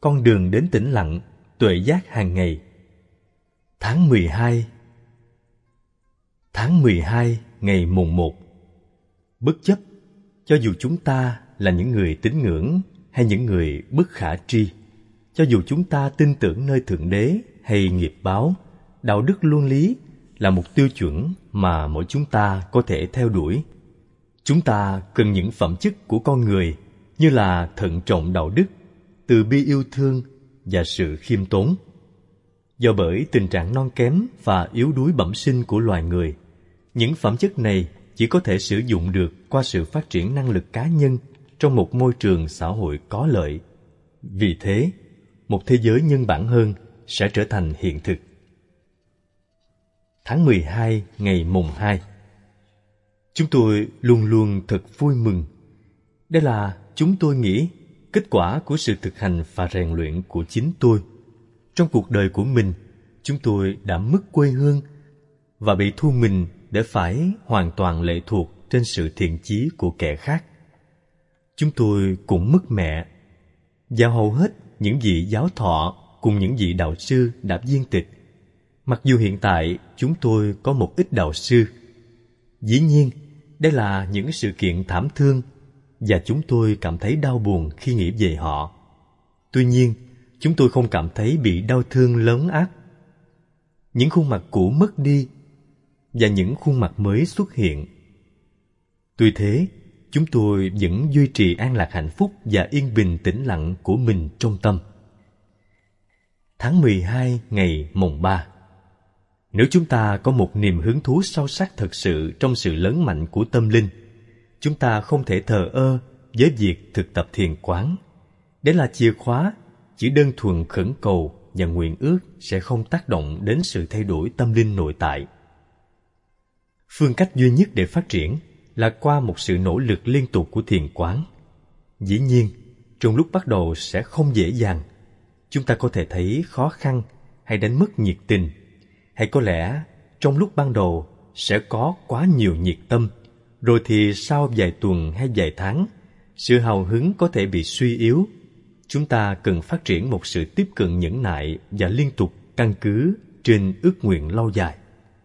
con đường đến tĩnh lặng, tuệ giác hàng ngày. Tháng 12 ngày mùng 1. Bất chấp, cho dù chúng ta là những người tín ngưỡng hay những người bất khả tri, cho dù chúng ta tin tưởng nơi Thượng Đế hay nghiệp báo, đạo đức luân lý là một tiêu chuẩn mà mỗi chúng ta có thể theo đuổi. Chúng ta cần những phẩm chất của con người như là thận trọng đạo đức, từ bi yêu thương và sự khiêm tốn. Do bởi tình trạng non kém và yếu đuối bẩm sinh của loài người, những phẩm chất này chỉ có thể sử dụng được qua sự phát triển năng lực cá nhân trong một môi trường xã hội có lợi. Vì thế, một thế giới nhân bản hơn sẽ trở thành hiện thực. Tháng 12 ngày mùng 2. Chúng tôi luôn luôn thật vui mừng. Đây là, chúng tôi nghĩ, kết quả của sự thực hành và rèn luyện của chính tôi. Trong cuộc đời của mình, chúng tôi đã mất quê hương và bị thu mình để phải hoàn toàn lệ thuộc trên sự thiện chí của kẻ khác. Chúng tôi cũng mất mẹ, và hầu hết những vị giáo thọ cùng những vị đạo sư đã viên tịch. Mặc dù hiện tại chúng tôi có một ít đạo sư. Dĩ nhiên, đây là những sự kiện thảm thương, và chúng tôi cảm thấy đau buồn khi nghĩ về họ. Tuy nhiên, chúng tôi không cảm thấy bị đau thương lớn ác. Những khuôn mặt cũ mất đi, và những khuôn mặt mới xuất hiện. Tuy thế, chúng tôi vẫn duy trì an lạc hạnh phúc và yên bình tĩnh lặng của mình trong tâm. Tháng 12 ngày mùng 3. Nếu chúng ta có một niềm hứng thú sâu sắc thật sự trong sự lớn mạnh của tâm linh, chúng ta không thể thờ ơ với việc thực tập thiền quán. Đấy là chìa khóa, chỉ đơn thuần khẩn cầu và nguyện ước sẽ không tác động đến sự thay đổi tâm linh nội tại. Phương cách duy nhất để phát triển là qua một sự nỗ lực liên tục của thiền quán. Dĩ nhiên, trong lúc bắt đầu sẽ không dễ dàng. Chúng ta có thể thấy khó khăn hay đánh mất nhiệt tình, hay có lẽ trong lúc ban đầu sẽ có quá nhiều nhiệt tâm, rồi thì sau vài tuần hay vài tháng, sự hào hứng có thể bị suy yếu. Chúng ta cần phát triển một sự tiếp cận nhẫn nại và liên tục căn cứ trên ước nguyện lâu dài.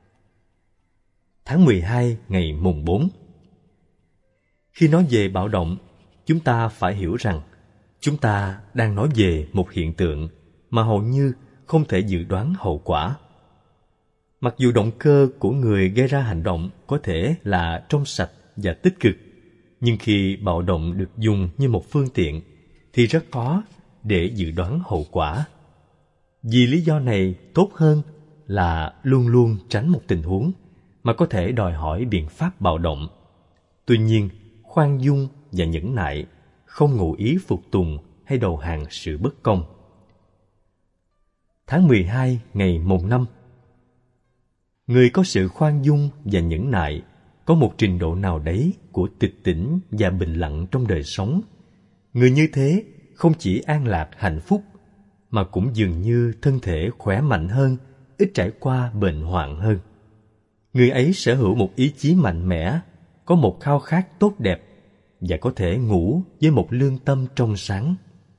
Tháng 12 ngày mùng 4. Khi nói về bạo động, chúng ta phải hiểu rằng chúng ta đang nói về một hiện tượng mà hầu như không thể dự đoán hậu quả. Mặc dù động cơ của người gây ra hành động có thể là trong sạch và tích cực, nhưng khi bạo động được dùng như một phương tiện thì rất khó để dự đoán hậu quả. Vì lý do này, tốt hơn là luôn luôn tránh một tình huống mà có thể đòi hỏi biện pháp bạo động. Tuy nhiên, khoan dung và nhẫn nại, không ngụ ý phục tùng hay đầu hàng sự bất công. Tháng 12 ngày mùng 5. Người có sự khoan dung và nhẫn nại có một trình độ nào đấy của tịch tỉnh và bình lặng trong đời sống. Người như thế không chỉ an lạc hạnh phúc, mà cũng dường như thân thể khỏe mạnh hơn, ít trải qua bệnh hoạn hơn. Người ấy sở hữu một ý chí mạnh mẽ, có một khao khát tốt đẹp và có thể ngủ với một lương tâm trong sáng.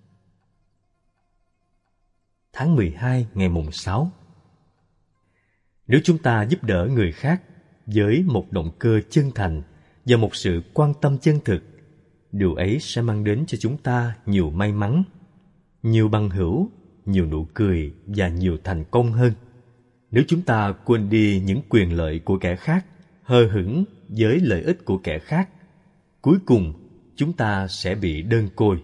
Tháng 12 ngày mùng 6. Nếu chúng ta giúp đỡ người khác với một động cơ chân thành và một sự quan tâm chân thực, điều ấy sẽ mang đến cho chúng ta nhiều may mắn, nhiều bằng hữu, nhiều nụ cười và nhiều thành công hơn. Nếu chúng ta quên đi những quyền lợi của kẻ khác, hờ hững với lợi ích của kẻ khác, cuối cùng chúng ta sẽ bị đơn côi.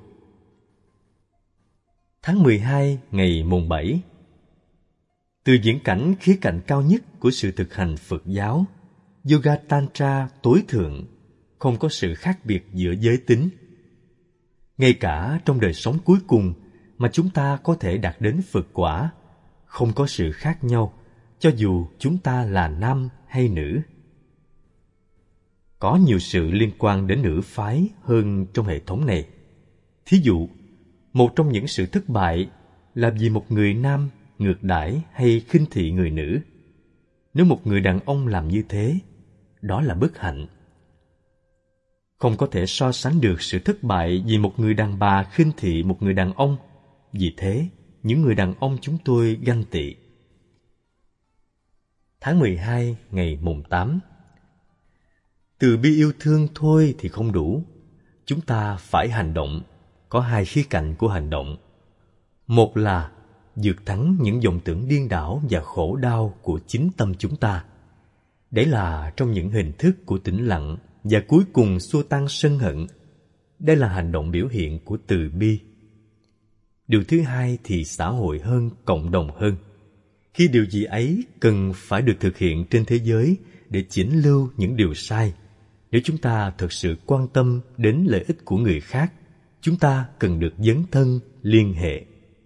Tháng 12 ngày mùng 7. Từ viễn cảnh khía cạnh cao nhất của sự thực hành Phật giáo, Yoga Tantra tối thượng, không có sự khác biệt giữa giới tính. Ngay cả trong đời sống cuối cùng mà chúng ta có thể đạt đến Phật quả, không có sự khác nhau, cho dù chúng ta là nam hay nữ. Có nhiều sự liên quan đến nữ phái hơn trong hệ thống này. Thí dụ, một trong những sự thất bại là vì một người nam ngược đãi hay khinh thị người nữ. Nếu một người đàn ông làm như thế, đó là bất hạnh. Không có thể so sánh được sự thất bại vì một người đàn bà khinh thị một người đàn ông Vì thế, những người đàn ông chúng tôi ganh tị. Tháng 12 ngày mùng 8. Từ bi yêu thương thôi thì không đủ. Chúng ta phải hành động. Có hai khía cạnh của hành động. Một là vượt thắng những vọng tưởng điên đảo và khổ đau của chính tâm chúng ta. Đấy là trong những hình thức của tĩnh lặng và cuối cùng xua tan sân hận. Đây là hành động biểu hiện của từ bi. Điều thứ hai thì xã hội hơn, cộng đồng hơn. Khi điều gì ấy cần phải được thực hiện trên thế giới để chỉnh lưu những điều sai. Nếu chúng ta thực sự quan tâm đến lợi ích của người khác, chúng ta cần được dấn thân liên hệ.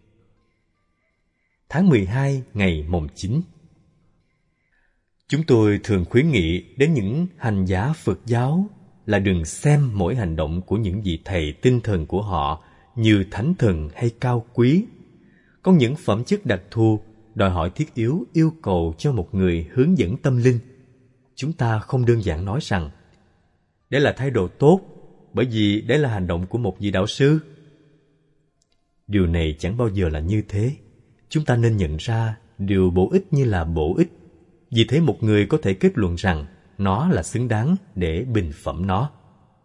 Tháng 12 ngày mùng 9. Chúng tôi thường khuyến nghị đến những hành giả Phật giáo là đừng xem mỗi hành động của những vị thầy tinh thần của họ như thánh thần hay cao quý. Có những phẩm chất đặc thù đòi hỏi thiết yếu yêu cầu cho một người hướng dẫn tâm linh. Chúng ta không đơn giản nói rằng đây là thái độ tốt bởi vì đây là hành động của một vị đạo sư. Điều này chẳng bao giờ là như thế. Chúng ta nên nhận ra điều bổ ích như là bổ ích. Vì thế một người có thể kết luận rằng nó là xứng đáng để bình phẩm nó.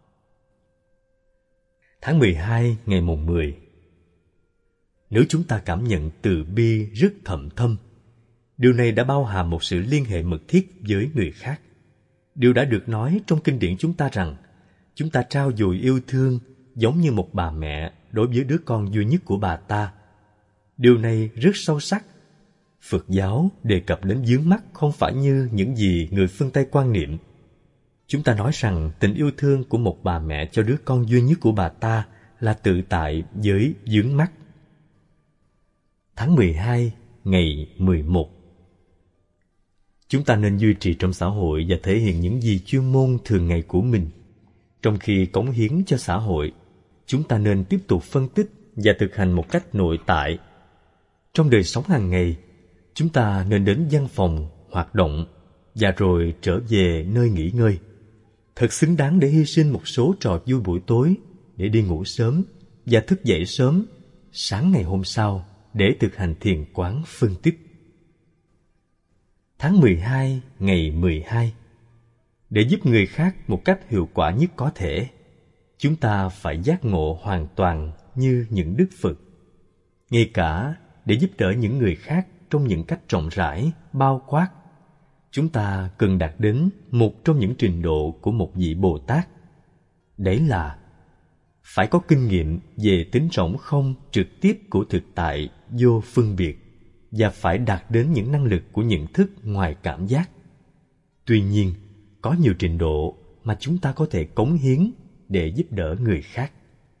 Tháng 12 ngày mùng 10. Nếu chúng ta cảm nhận từ bi rất thậm thâm, điều này đã bao hàm một sự liên hệ mật thiết với người khác. Điều đã được nói trong kinh điển chúng ta rằng chúng ta trao dồi yêu thương giống như một bà mẹ đối với đứa con duy nhất của bà ta. Điều này rất sâu sắc. Phật giáo đề cập đến vướng mắc không phải như những gì người phương Tây quan niệm. Chúng ta nói rằng tình yêu thương của một bà mẹ cho đứa con duy nhất của bà ta là tự tại với vướng mắc. Tháng 12 ngày 11. Chúng ta nên duy trì trong xã hội và thể hiện những gì chuyên môn thường ngày của mình. Trong khi cống hiến cho xã hội, chúng ta nên tiếp tục phân tích và thực hành một cách nội tại. Trong đời sống hàng ngày, chúng ta nên đến văn phòng, hoạt động và rồi trở về nơi nghỉ ngơi. Thật xứng đáng để hy sinh một số trò vui buổi tối để đi ngủ sớm và thức dậy sớm sáng ngày hôm sau để thực hành thiền quán phân tích. Tháng 12 ngày 12. Để giúp người khác một cách hiệu quả nhất có thể, chúng ta phải giác ngộ hoàn toàn như những Đức Phật. Ngay cả để giúp đỡ những người khác trong những cách rộng rãi, bao quát, chúng ta cần đạt đến một trong những trình độ của một vị Bồ Tát. Đấy là phải có kinh nghiệm về tính rỗng không trực tiếp của thực tại vô phân biệt và phải đạt đến những năng lực của nhận thức ngoài cảm giác. Tuy nhiên, có nhiều trình độ mà chúng ta có thể cống hiến để giúp đỡ người khác.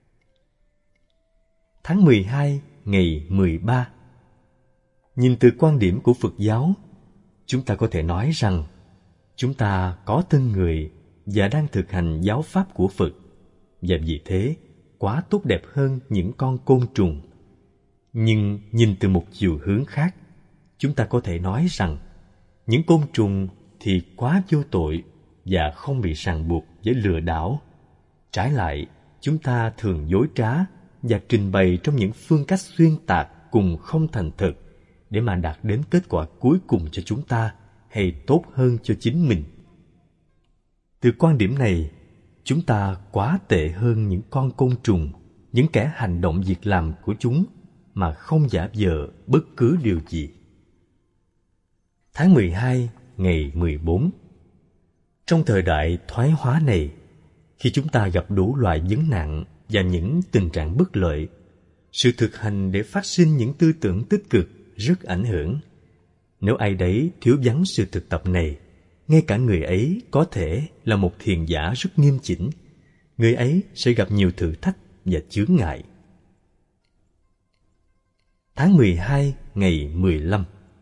Tháng 12 ngày 13. Nhìn từ quan điểm của Phật giáo, chúng ta có thể nói rằng chúng ta có thân người và đang thực hành giáo pháp của Phật, và vì thế quá tốt đẹp hơn những con côn trùng. Nhưng nhìn từ một chiều hướng khác, chúng ta có thể nói rằng những côn trùng thì quá vô tội và không bị ràng buộc với lừa đảo. Trái lại, chúng ta thường dối trá và trình bày trong những phương cách xuyên tạc cùng không thành thực để mà đạt đến kết quả cuối cùng cho chúng ta hay tốt hơn cho chính mình. Từ quan điểm này, chúng ta quá tệ hơn những con côn trùng, những kẻ hành động việc làm của chúng mà không giả vờ bất cứ điều gì. Tháng 12 ngày 14. Trong thời đại thoái hóa này, khi chúng ta gặp đủ loại vấn nạn và những tình trạng bất lợi, sự thực hành để phát sinh những tư tưởng tích cực rất ảnh hưởng. Nếu ai đấy thiếu vắng sự thực tập này, ngay cả người ấy có thể là một thiền giả rất nghiêm chỉnh, người ấy sẽ gặp nhiều thử thách và chướng ngại. Tháng 12 ngày 15.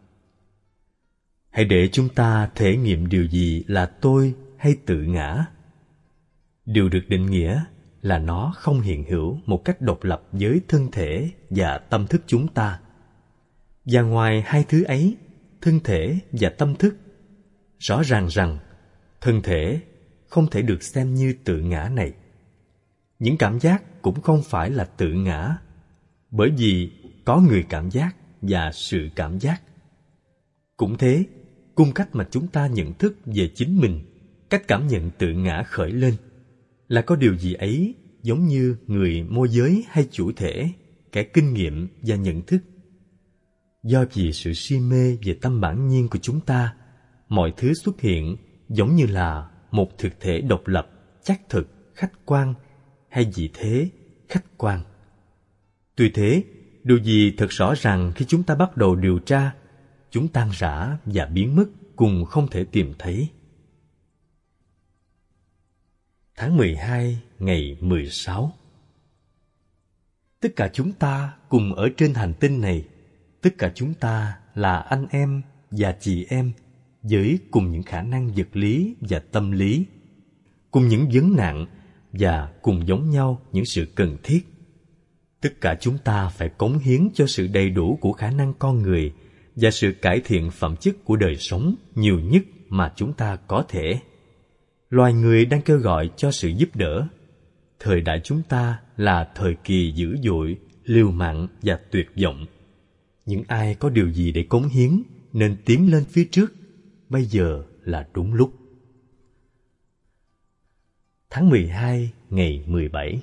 Hãy để chúng ta thể nghiệm điều gì là tôi hay tự ngã. Điều được định nghĩa là nó không hiện hữu một cách độc lập với thân thể và tâm thức chúng ta. Và ngoài hai thứ ấy, thân thể và tâm thức, rõ ràng rằng thân thể không thể được xem như tự ngã này. Những cảm giác cũng không phải là tự ngã, bởi vì có người cảm giác và sự cảm giác. Cũng thế, cung cách mà chúng ta nhận thức về chính mình, cách cảm nhận tự ngã khởi lên, là có điều gì ấy giống như người môi giới hay chủ thể, kẻ kinh nghiệm và nhận thức. Do vì sự si mê về tâm bản nhiên của chúng ta, mọi thứ xuất hiện giống như là một thực thể độc lập, chắc thực, khách quan, hay gì thế, khách quan. Tuy thế, điều gì thật rõ ràng khi chúng ta bắt đầu điều tra, chúng tan rã và biến mất cùng không thể tìm thấy. Tháng 12 ngày 16. Tất cả chúng ta cùng ở trên hành tinh này, tất cả chúng ta là anh em và chị em với cùng những khả năng vật lý và tâm lý, cùng những vấn nạn và cùng giống nhau những sự cần thiết. Tất cả chúng ta phải cống hiến cho sự đầy đủ của khả năng con người và sự cải thiện phẩm chất của đời sống nhiều nhất mà chúng ta có thể. Loài người đang kêu gọi cho sự giúp đỡ. Thời đại chúng ta là thời kỳ dữ dội, liều mạng và tuyệt vọng. Những ai có điều gì để cống hiến nên tiến lên phía trước. Bây giờ là đúng lúc. Tháng 12 ngày 17.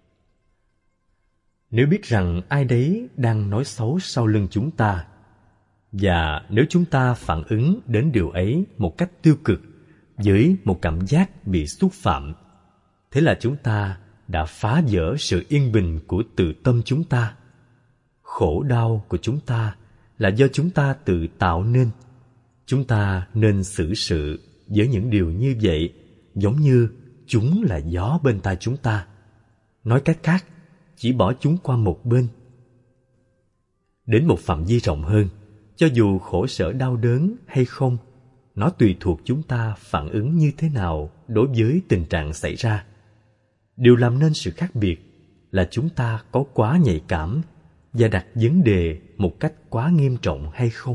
Nếu biết rằng ai đấy đang nói xấu sau lưng chúng ta, và nếu chúng ta phản ứng đến điều ấy một cách tiêu cực với một cảm giác bị xúc phạm, thế là chúng ta đã phá vỡ sự yên bình của tự tâm chúng ta. Khổ đau của chúng ta là do chúng ta tự tạo nên. Chúng ta nên xử sự với những điều như vậy giống như chúng là gió bên tai chúng ta. Nói cách khác, chỉ bỏ chúng qua một bên. Đến một phạm vi rộng hơn, cho dù khổ sở đau đớn hay không, nó tùy thuộc chúng ta phản ứng như thế nào đối với tình trạng xảy ra. Điều làm nên sự khác biệt là chúng ta có quá nhạy cảm và đặt vấn đề một cách quá nghiêm trọng hay không.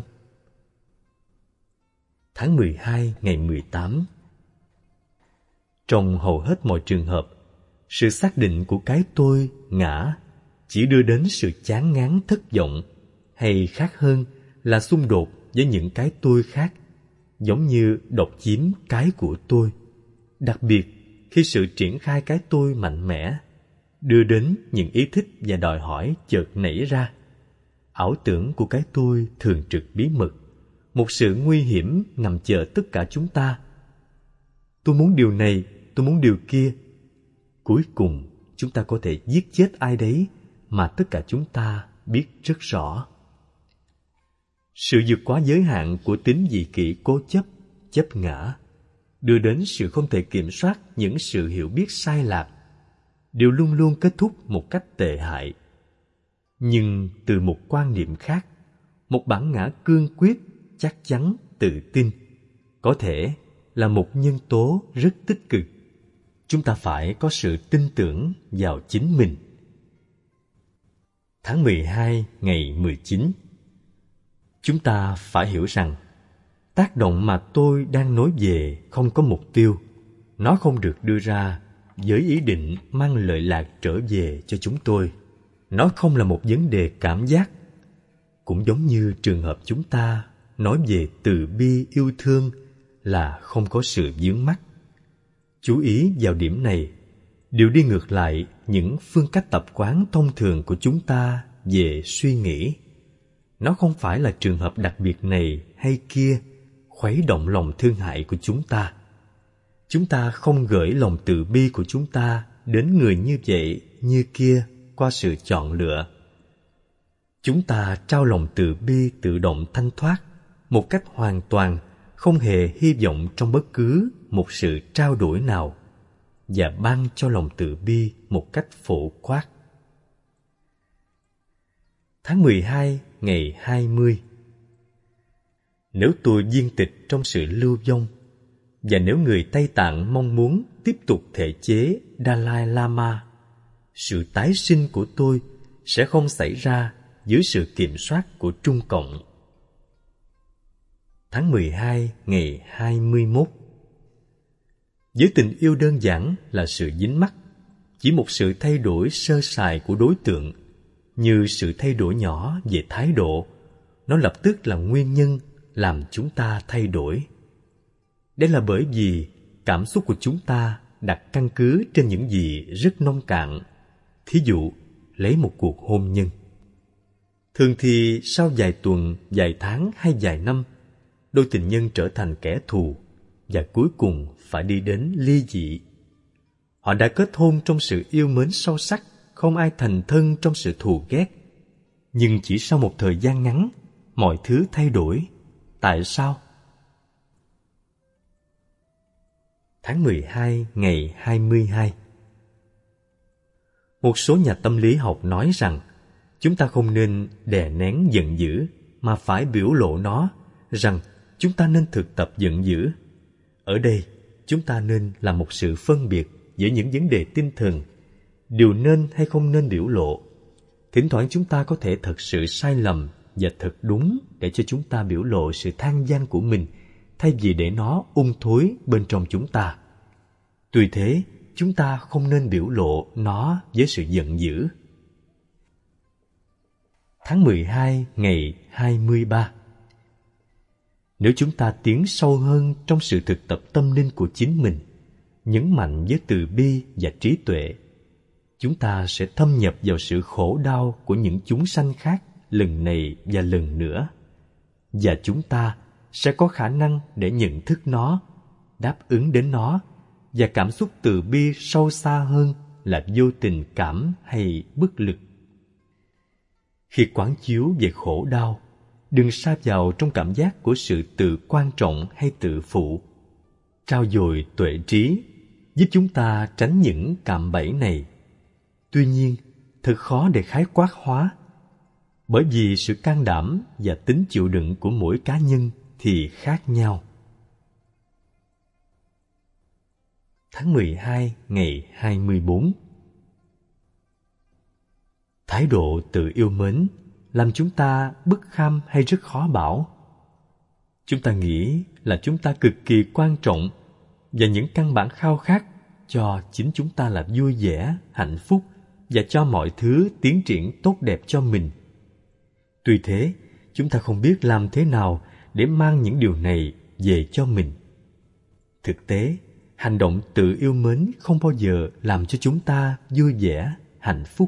Tháng 12 ngày 18. Trong hầu hết mọi trường hợp, sự xác định của cái tôi ngã chỉ đưa đến sự chán ngán thất vọng, hay khác hơn là xung đột với những cái tôi khác, giống như độc chiếm cái của tôi. Đặc biệt khi sự triển khai cái tôi mạnh mẽ đưa đến những ý thích và đòi hỏi chợt nảy ra. Ảo tưởng của cái tôi thường trực bí mật, một sự nguy hiểm nằm chờ tất cả chúng ta. Tôi muốn điều này, tôi muốn điều kia. Cuối cùng, chúng ta có thể giết chết ai đấy mà tất cả chúng ta biết rất rõ. Sự vượt quá giới hạn của tính dị kỷ cố chấp, chấp ngã, đưa đến sự không thể kiểm soát những sự hiểu biết sai lạc, đều luôn luôn kết thúc một cách tệ hại. Nhưng từ một quan niệm khác, một bản ngã cương quyết, chắc chắn, tự tin, có thể là một nhân tố rất tích cực. Chúng ta phải có sự tin tưởng vào chính mình. Tháng 12 ngày 19. Chúng ta phải hiểu rằng tác động mà tôi đang nói về không có mục tiêu. Nó không được đưa ra với ý định mang lợi lạc trở về cho chúng tôi. Nó không là một vấn đề cảm giác. Cũng giống như trường hợp chúng ta nói về từ bi yêu thương là không có sự vướng mắc. Chú ý vào điểm này, điều đi ngược lại những phương cách tập quán thông thường của chúng ta về suy nghĩ. Nó không phải là trường hợp đặc biệt này hay kia khuấy động lòng thương hại của chúng ta. Chúng ta không gửi lòng từ bi của chúng ta đến người như vậy như kia qua sự chọn lựa. Chúng ta trao lòng từ bi tự động thanh thoát một cách hoàn toàn, không hề hy vọng trong bất cứ một sự trao đổi nào, và ban cho lòng từ bi một cách phổ quát. Tháng 12 ngày 20. Nếu tôi viên tịch trong sự lưu vong, và nếu người Tây Tạng mong muốn tiếp tục thể chế Dalai Lama, sự tái sinh của tôi sẽ không xảy ra dưới sự kiểm soát của Trung Cộng. Tháng 12 ngày 21. Với tình yêu đơn giản là sự dính mắc, chỉ một sự thay đổi sơ sài của đối tượng, như sự thay đổi nhỏ về thái độ, nó lập tức là nguyên nhân làm chúng ta thay đổi. Đây là bởi vì cảm xúc của chúng ta đặt căn cứ trên những gì rất nông cạn. Thí dụ, lấy một cuộc hôn nhân. Thường thì sau vài tuần, vài tháng hay vài năm, đôi tình nhân trở thành kẻ thù và cuối cùng phải đi đến ly dị. Họ đã kết hôn trong sự yêu mến sâu sắc, không ai thành thân trong sự thù ghét. Nhưng chỉ sau một thời gian ngắn, mọi thứ thay đổi. Tại sao? Tháng 12 ngày 22. Một số nhà tâm lý học nói rằng chúng ta không nên đè nén giận dữ mà phải biểu lộ nó, rằng chúng ta nên thực tập giận dữ. Ở đây, chúng ta nên làm một sự phân biệt giữa những vấn đề tinh thần, điều nên hay không nên biểu lộ. Thỉnh thoảng chúng ta có thể thật sự sai lầm và thật đúng để cho chúng ta biểu lộ sự than van của mình, thay vì để nó thối bên trong chúng ta. Tuy thế, chúng ta không nên biểu lộ nó với sự giận dữ. Tháng 12 ngày 23. Nếu chúng ta tiến sâu hơn trong sự thực tập tâm linh của chính mình, nhấn mạnh với từ bi và trí tuệ, chúng ta sẽ thâm nhập vào sự khổ đau của những chúng sanh khác lần này và lần nữa. Và chúng ta sẽ có khả năng để nhận thức nó, đáp ứng đến nó, và cảm xúc từ bi sâu xa hơn là vô tình cảm hay bất lực. Khi quán chiếu về khổ đau, đừng sa vào trong cảm giác của sự tự quan trọng hay tự phụ. Trau dồi tuệ trí giúp chúng ta tránh những cạm bẫy này. Tuy nhiên, thật khó để khái quát hóa, bởi vì sự can đảm và tính chịu đựng của mỗi cá nhân thì khác nhau. Tháng 12 ngày 24. Thái độ tự yêu mến làm chúng ta bất kham hay rất khó bảo. Chúng ta nghĩ là chúng ta cực kỳ quan trọng và những căn bản khao khát cho chính chúng ta là vui vẻ, hạnh phúc và cho mọi thứ tiến triển tốt đẹp cho mình. Tuy thế, chúng ta không biết làm thế nào để mang những điều này về cho mình. Thực tế, hành động tự yêu mến không bao giờ làm cho chúng ta vui vẻ, hạnh phúc.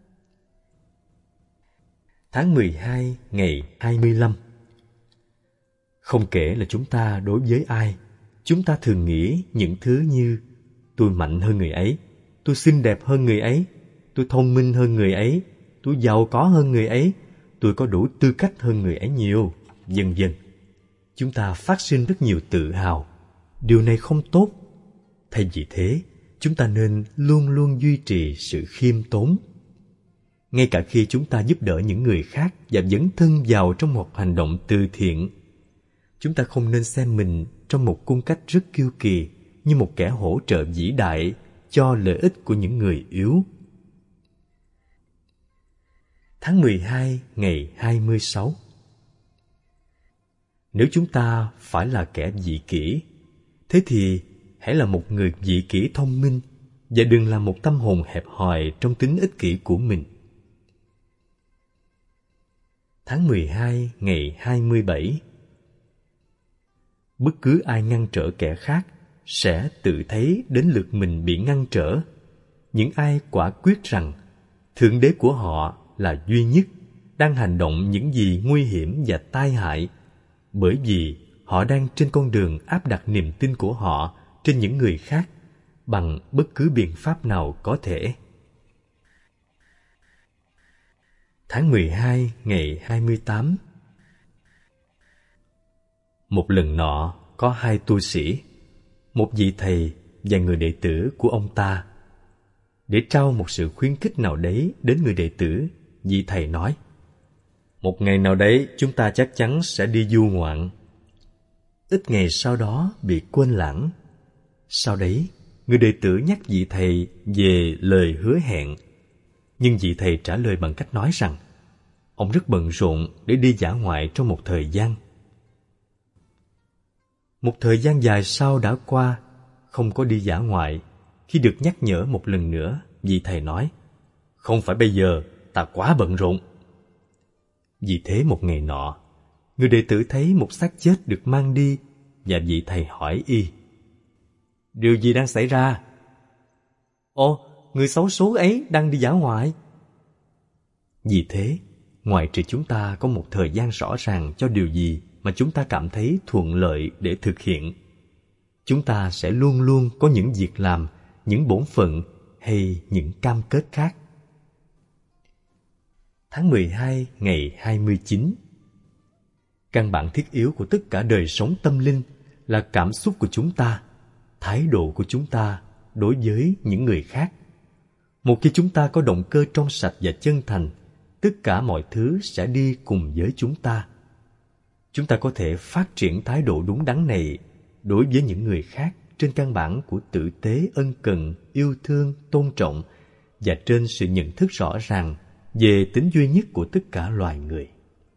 Tháng 12 ngày 25. Không kể là chúng ta đối với ai, chúng ta thường nghĩ những thứ như tôi mạnh hơn người ấy, tôi xinh đẹp hơn người ấy, tôi thông minh hơn người ấy, tôi giàu có hơn người ấy, tôi có đủ tư cách hơn người ấy nhiều, vân vân. Chúng ta phát sinh rất nhiều tự hào. Điều này không tốt. Thay vì thế, chúng ta nên luôn luôn duy trì sự khiêm tốn. Ngay cả khi chúng ta giúp đỡ những người khác và dấn thân vào trong một hành động từ thiện, chúng ta không nên xem mình trong một cung cách rất kiêu kỳ như một kẻ hỗ trợ vĩ đại cho lợi ích của những người yếu. Tháng 12 ngày 26. Nếu chúng ta phải là kẻ vị kỷ, thế thì hãy là một người vị kỷ thông minh và đừng là một tâm hồn hẹp hòi trong tính ích kỷ của mình. Tháng 12 ngày 27. Bất cứ ai ngăn trở kẻ khác sẽ tự thấy đến lượt mình bị ngăn trở. Những ai quả quyết rằng Thượng Đế của họ là duy nhất, đang hành động những gì nguy hiểm và tai hại, bởi vì họ đang trên con đường áp đặt niềm tin của họ trên những người khác bằng bất cứ biện pháp nào có thể. Tháng 12 ngày 28. Một lần nọ có hai tu sĩ, một vị thầy và người đệ tử của ông ta. Để trao một sự khuyến khích nào đấy đến người đệ tử, vị thầy nói: một ngày nào đấy chúng ta chắc chắn sẽ đi du ngoạn. Ít ngày sau đó bị quên lãng. Sau đấy, người đệ tử nhắc vị thầy về lời hứa hẹn. Nhưng vị thầy trả lời bằng cách nói rằng ông rất bận rộn để đi dã ngoại trong một thời gian. Một thời gian dài sau đã qua, không có đi dã ngoại. Khi được nhắc nhở một lần nữa, vị thầy nói: không phải bây giờ, ta quá bận rộn. Vì thế một ngày nọ, người đệ tử thấy một xác chết được mang đi, và vị thầy hỏi y: điều gì đang xảy ra? Ồ, người xấu số ấy đang đi dã ngoại. Vì thế, ngoại trừ chúng ta có một thời gian rõ ràng cho điều gì mà chúng ta cảm thấy thuận lợi để thực hiện, chúng ta sẽ luôn luôn có những việc làm, những bổn phận hay những cam kết khác. Tháng 12 ngày 29. Căn bản thiết yếu của tất cả đời sống tâm linh là cảm xúc của chúng ta, thái độ của chúng ta đối với những người khác. Một khi chúng ta có động cơ trong sạch và chân thành, tất cả mọi thứ sẽ đi cùng với chúng ta. Chúng ta có thể phát triển thái độ đúng đắn này đối với những người khác trên căn bản của tử tế, ân cần, yêu thương, tôn trọng và trên sự nhận thức rõ ràng về tính duy nhất của tất cả loài người.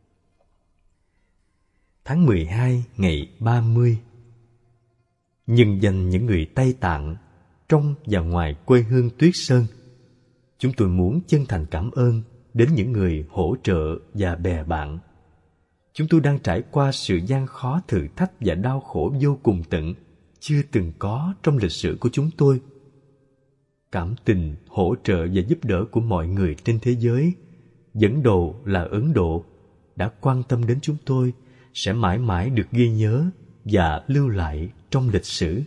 Tháng 12 ngày 30. Nhân danh những người Tây Tạng trong và ngoài quê hương Tuyết Sơn, chúng tôi muốn chân thành cảm ơn đến những người hỗ trợ và bè bạn. Chúng tôi đang trải qua sự gian khó, thử thách và đau khổ vô cùng tận, chưa từng có trong lịch sử của chúng tôi. Cảm tình, hỗ trợ và giúp đỡ của mọi người trên thế giới, dẫn đầu là Ấn Độ, đã quan tâm đến chúng tôi, sẽ mãi mãi được ghi nhớ và lưu lại trong lịch sử.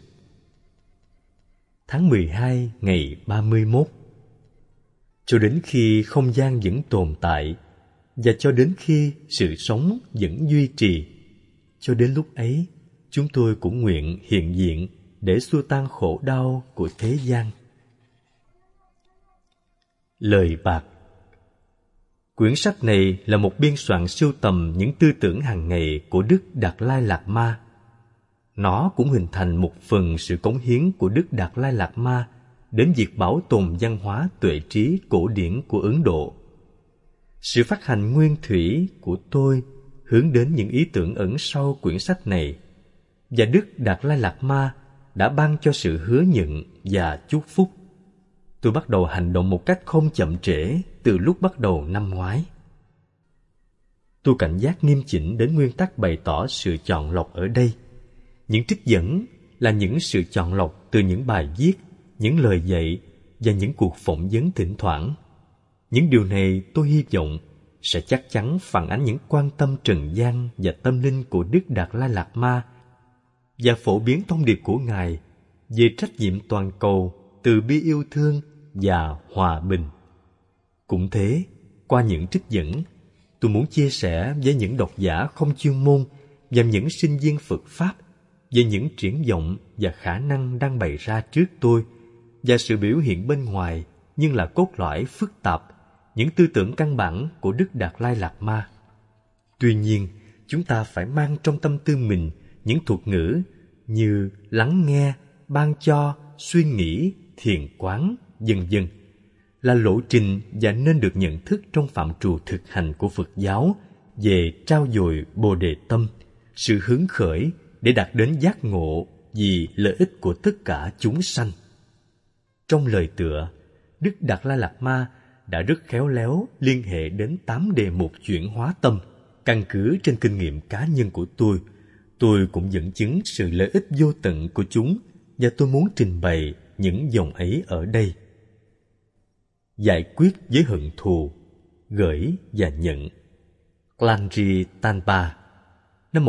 Tháng 12 ngày 31. Cho đến khi không gian vẫn tồn tại, và cho đến khi sự sống vẫn duy trì, cho đến lúc ấy, chúng tôi cũng nguyện hiện diện để xua tan khổ đau của thế gian. Lời bạc. Quyển sách này là một biên soạn sưu tầm những tư tưởng hàng ngày của Đức Đạt Lai Lạt Ma. Nó cũng hình thành một phần sự cống hiến của Đức Đạt Lai Lạt Ma đến việc bảo tồn văn hóa tuệ trí cổ điển của Ấn Độ. Sự phát hành nguyên thủy của tôi hướng đến những ý tưởng ẩn sau quyển sách này, và Đức Đạt Lai Lạt Ma đã ban cho sự hứa nhận và chúc phúc. Tôi bắt đầu hành động một cách không chậm trễ từ lúc bắt đầu năm ngoái. Tôi cảnh giác nghiêm chỉnh đến nguyên tắc bày tỏ sự chọn lọc ở đây. Những trích dẫn là những sự chọn lọc từ những bài viết, những lời dạy và những cuộc phỏng vấn thỉnh thoảng. Những điều này tôi hy vọng sẽ chắc chắn phản ánh những quan tâm trần gian và tâm linh của Đức Đạt Lai Lạt Ma và phổ biến thông điệp của Ngài về trách nhiệm toàn cầu, từ bi yêu thương và hòa bình. Cũng thế, qua những trích dẫn, tôi muốn chia sẻ với những độc giả không chuyên môn và những sinh viên Phật Pháp về những triển vọng và khả năng đang bày ra trước tôi và sự biểu hiện bên ngoài nhưng là cốt lõi phức tạp, những tư tưởng căn bản của Đức Đạt Lai Lạt Ma. Tuy nhiên, chúng ta phải mang trong tâm tư mình những thuật ngữ như lắng nghe, ban cho, suy nghĩ, thiền quán, vân vân, là lộ trình và nên được nhận thức trong phạm trù thực hành của Phật giáo về trao dồi Bồ Đề Tâm, sự hứng khởi để đạt đến giác ngộ vì lợi ích của tất cả chúng sanh. Trong lời tựa, Đức Đạt Lai Lạt Ma đã rất khéo léo liên hệ đến 8 đề mục chuyển hóa tâm. Căn cứ trên kinh nghiệm cá nhân của tôi cũng dẫn chứng sự lợi ích vô tận của chúng, và tôi muốn trình bày những dòng ấy ở đây. Giải quyết với hận thù, gửi và nhận. Klanri Tanpa, năm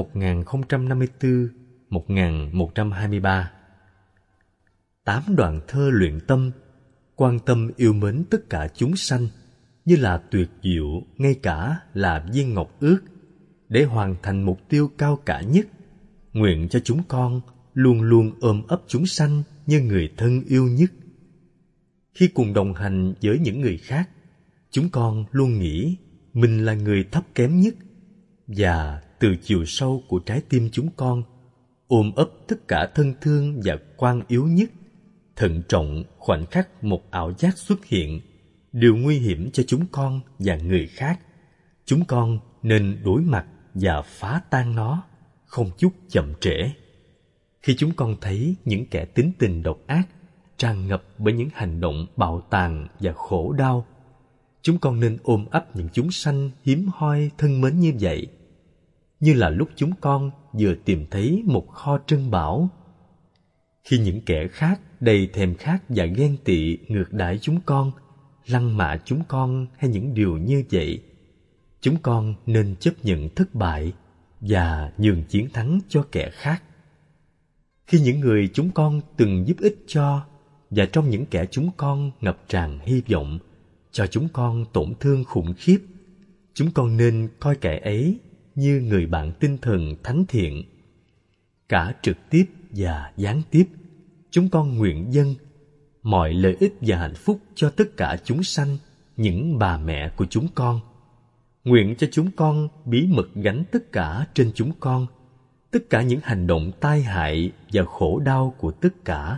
1054-1123. 8 đoạn thơ luyện tâm, quan tâm yêu mến tất cả chúng sanh, như là tuyệt diệu, ngay cả là viên ngọc ước, để hoàn thành mục tiêu cao cả nhất. Nguyện cho chúng con luôn luôn ôm ấp chúng sanh như người thân yêu nhất. Khi cùng đồng hành với những người khác, chúng con luôn nghĩ mình là người thấp kém nhất, và từ chiều sâu của trái tim chúng con ôm ấp tất cả thân thương và quan yếu nhất. Thận trọng khoảnh khắc một ảo giác xuất hiện, điều nguy hiểm cho chúng con và người khác. Chúng con nên đối mặt và phá tan nó, không chút chậm trễ. Khi chúng con thấy những kẻ tính tình độc ác tràn ngập bởi những hành động bạo tàn và khổ đau, chúng con nên ôm ấp những chúng sanh hiếm hoi thân mến như vậy, như là lúc chúng con vừa tìm thấy một kho trân bảo. Khi những kẻ khác đầy thèm khát và ghen tị ngược đãi chúng con, lăng mạ chúng con hay những điều như vậy, chúng con nên chấp nhận thất bại và nhường chiến thắng cho kẻ khác. Khi những người chúng con từng giúp ích cho, và trong những kẻ chúng con ngập tràn hy vọng, cho chúng con tổn thương khủng khiếp, chúng con nên coi kẻ ấy như người bạn tinh thần thánh thiện. Cả trực tiếp và gián tiếp, chúng con nguyện dâng mọi lợi ích và hạnh phúc cho tất cả chúng sanh, những bà mẹ của chúng con. Nguyện cho chúng con bí mật gánh tất cả trên chúng con, tất cả những hành động tai hại và khổ đau của tất cả.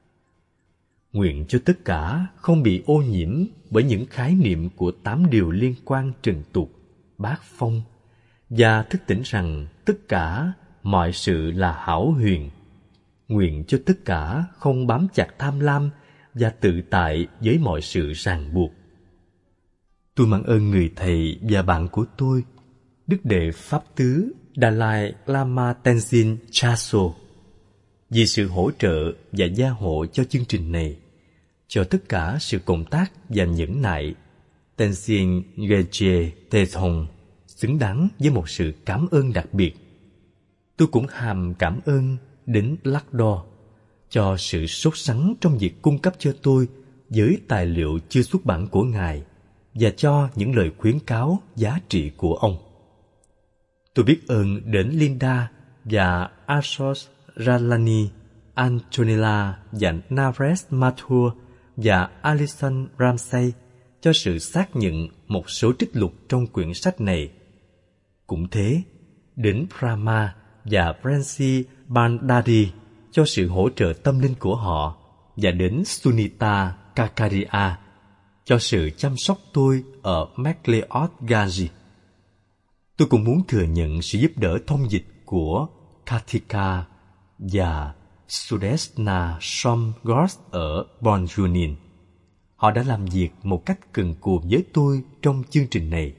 Nguyện cho tất cả không bị ô nhiễm bởi những khái niệm của 8 điều liên quan trần tục, bát phong, và thức tỉnh rằng tất cả mọi sự là hão huyền. Nguyện cho tất cả không bám chặt tham lam và tự tại với mọi sự ràng buộc. Tôi mang ơn người thầy và bạn của tôi, Đức Đệ Pháp Tứ Dalai Lama Tenzin Chaso, vì sự hỗ trợ và gia hộ cho chương trình này, cho tất cả sự cộng tác và nhẫn nại. Tenzin Gyatso Thong xứng đáng với một sự cảm ơn đặc biệt. Tôi cũng hàm cảm ơn đến Lakdo cho sự sốt sắng trong việc cung cấp cho tôi với tài liệu chưa xuất bản của Ngài và cho những lời khuyến cáo giá trị của ông. Tôi biết ơn đến Linda và Ashos Ralani, Antonella và Naresh Mathur và Alison Ramsey cho sự xác nhận một số trích lục trong quyển sách này. Cũng thế, đến Brahma và Pransi Bandari cho sự hỗ trợ tâm linh của họ, và đến Sunita Kakaria cho sự chăm sóc tôi ở MacLeod Ganji. Tôi cũng muốn thừa nhận sự giúp đỡ thông dịch của Karthika và Sudesna Somgos ở Bonjunin. Họ đã làm việc một cách cần cù với tôi trong chương trình này.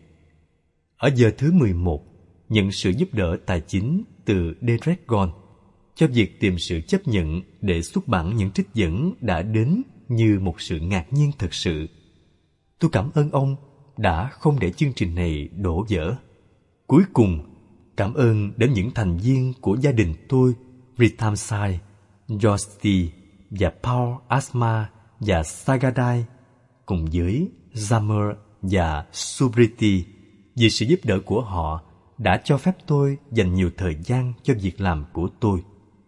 Ở giờ thứ 11, nhận sự giúp đỡ tài chính từ Deregon cho việc tìm sự chấp nhận để xuất bản những trích dẫn đã đến như một sự ngạc nhiên thật sự. Tôi cảm ơn ông đã không để chương trình này đổ vỡ. Cuối cùng, cảm ơn đến những thành viên của gia đình tôi, Ritamsai, Yosti và Paul Asma và Sagadai, cùng với Zamer và Subriti, vì sự giúp đỡ của họ đã cho phép tôi dành nhiều thời gian cho việc làm của tôi.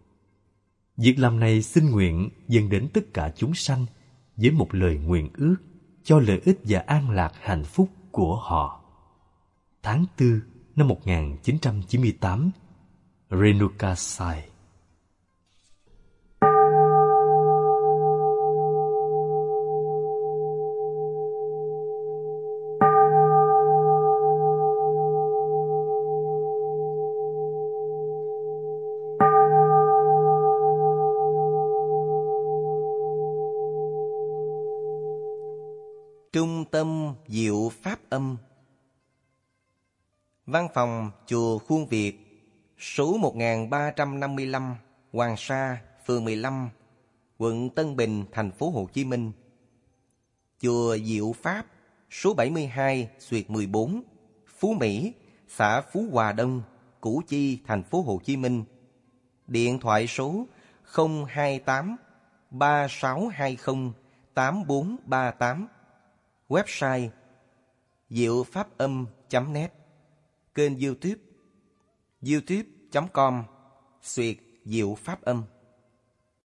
Việc làm này xin nguyện dâng đến tất cả chúng sanh với một lời nguyện ước cho lợi ích và an lạc hạnh phúc của họ. Tháng 4 năm 1998, Renuka Sai. Trung tâm Diệu Pháp Âm. Văn phòng Chùa Khuôn Việt, số 1355, Hoàng Sa, phường 15, quận Tân Bình, thành phố Hồ Chí Minh. Chùa Diệu Pháp, số 72/14, Phú Mỹ, xã Phú Hòa Đông, Củ Chi, thành phố Hồ Chí Minh. Điện thoại số 028 3620 8438. Website diệu pháp âm.net. Kênh YouTube youtube.com/diệu pháp âm.